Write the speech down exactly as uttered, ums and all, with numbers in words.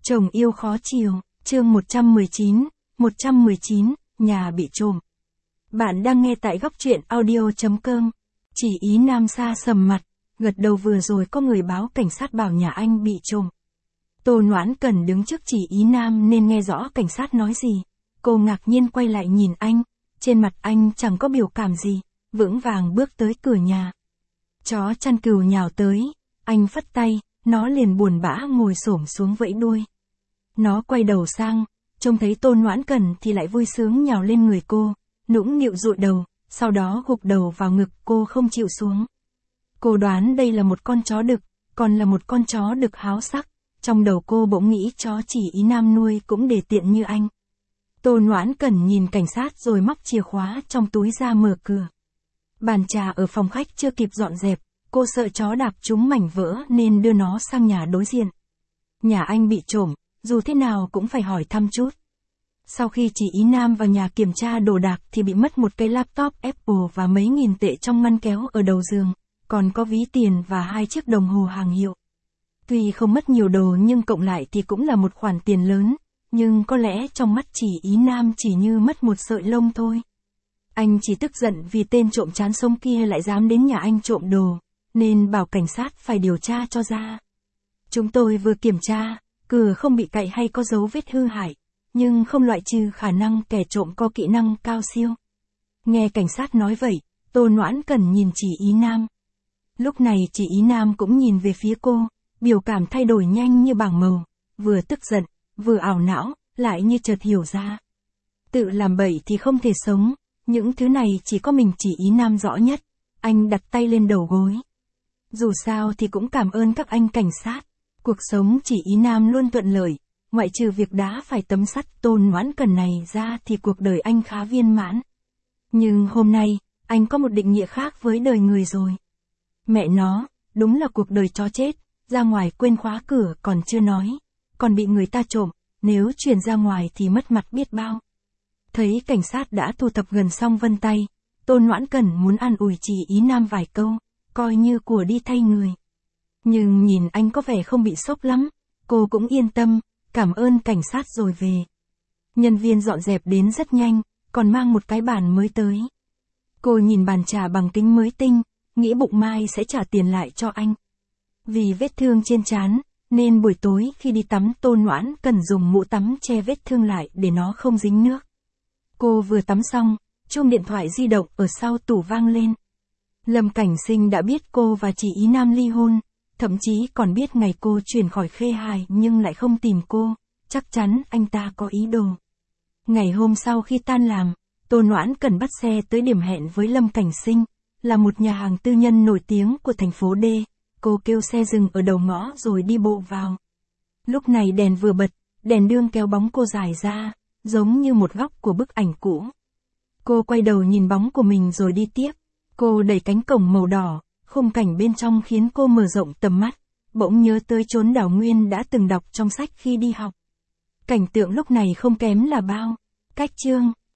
Chồng yêu khó chiều, chương một trăm mười chín, một trăm mười chín, nhà bị trộm. Bạn đang nghe tại góc truyện audio chấm com. Chỉ ý Nam xa sầm mặt, gật đầu vừa rồi có người báo cảnh sát bảo nhà anh bị trộm. Tô Noãn Cần đứng trước Chỉ Ý Nam nên nghe rõ cảnh sát nói gì. Cô ngạc nhiên quay lại nhìn anh, trên mặt anh chẳng có biểu cảm gì, vững vàng bước tới cửa nhà. Chó chăn cừu nhào tới, anh phất tay, nó liền buồn bã ngồi xổm xuống vẫy đuôi. Nó quay đầu sang, trông thấy Tô Noãn Cần thì lại vui sướng nhào lên người cô, nũng nịu dụi đầu, sau đó gục đầu vào ngực cô không chịu xuống. Cô đoán đây là một con chó đực, còn là một con chó đực háo sắc, trong đầu cô bỗng nghĩ chó Chỉ Ý Nam nuôi cũng để tiện như anh. Tô Noãn Cần nhìn cảnh sát rồi móc chìa khóa trong túi ra mở cửa. Bàn trà ở phòng khách chưa kịp dọn dẹp, cô sợ chó đạp trúng mảnh vỡ nên đưa nó sang nhà đối diện. Nhà anh bị trộm, dù thế nào cũng phải hỏi thăm chút. Sau khi Chỉ Ý Nam vào nhà kiểm tra đồ đạc thì bị mất một cây laptop Apple và mấy nghìn tệ trong ngăn kéo ở đầu giường, còn có ví tiền và hai chiếc đồng hồ hàng hiệu. Tuy không mất nhiều đồ nhưng cộng lại thì cũng là một khoản tiền lớn, nhưng có lẽ trong mắt Chỉ Ý Nam chỉ như mất một sợi lông thôi. Anh chỉ tức giận vì tên trộm chán sống kia lại dám đến nhà anh trộm đồ, nên bảo cảnh sát phải điều tra cho ra. Chúng tôi vừa kiểm tra, cửa không bị cạy hay có dấu vết hư hại, nhưng không loại trừ khả năng kẻ trộm có kỹ năng cao siêu. Nghe cảnh sát nói vậy, Tô Noãn Cần nhìn Chỉ Ý Nam. Lúc này Chỉ Ý Nam cũng nhìn về phía cô, biểu cảm thay đổi nhanh như bảng màu, vừa tức giận, vừa ảo não, lại như chợt hiểu ra. Tự làm bậy thì không thể sống, những thứ này chỉ có mình Chỉ Ý Nam rõ nhất. Anh đặt tay lên đầu gối. Dù sao thì cũng cảm ơn các anh cảnh sát. Cuộc sống Chỉ Ý Nam luôn thuận lợi, ngoại trừ việc đá phải tấm sắt Tô Noãn Cần này ra thì cuộc đời anh khá viên mãn. Nhưng hôm nay, anh có một định nghĩa khác với đời người rồi. Mẹ nó, đúng là cuộc đời chó chết, ra ngoài quên khóa cửa còn chưa nói, còn bị người ta trộm, nếu truyền ra ngoài thì mất mặt biết bao. Thấy cảnh sát đã thu thập gần xong vân tay, Tô Noãn Cần muốn an ủi Chỉ Ý Nam vài câu, coi như của đi thay người. Nhưng nhìn anh có vẻ không bị sốc lắm, cô cũng yên tâm, cảm ơn cảnh sát rồi về. Nhân viên dọn dẹp đến rất nhanh, còn mang một cái bàn mới tới. Cô nhìn bàn trà bằng kính mới tinh, nghĩ bụng mai sẽ trả tiền lại cho anh. Vì vết thương trên trán, nên buổi tối khi đi tắm Tô Noãn Cần dùng mũ tắm che vết thương lại để nó không dính nước. Cô vừa tắm xong, chuông điện thoại di động ở sau tủ vang lên. Lâm Cảnh Sinh đã biết cô và Chỉ Ý Nam ly hôn, thậm chí còn biết ngày cô chuyển khỏi Khê Hải nhưng lại không tìm cô, chắc chắn anh ta có ý đồ. Ngày hôm sau khi tan làm, Tô Noãn Cần bắt xe tới điểm hẹn với Lâm Cảnh Sinh, là một nhà hàng tư nhân nổi tiếng của thành phố D. Cô kêu xe dừng ở đầu ngõ rồi đi bộ vào. Lúc này đèn vừa bật, đèn đương kéo bóng cô dài ra, giống như một góc của bức ảnh cũ. Cô quay đầu nhìn bóng của mình rồi đi tiếp. Cô đẩy cánh cổng màu đỏ, khung cảnh bên trong khiến cô mở rộng tầm mắt, bỗng nhớ tới chốn đảo nguyên đã từng đọc trong sách khi đi học. Cảnh tượng lúc này không kém là bao. Cách chương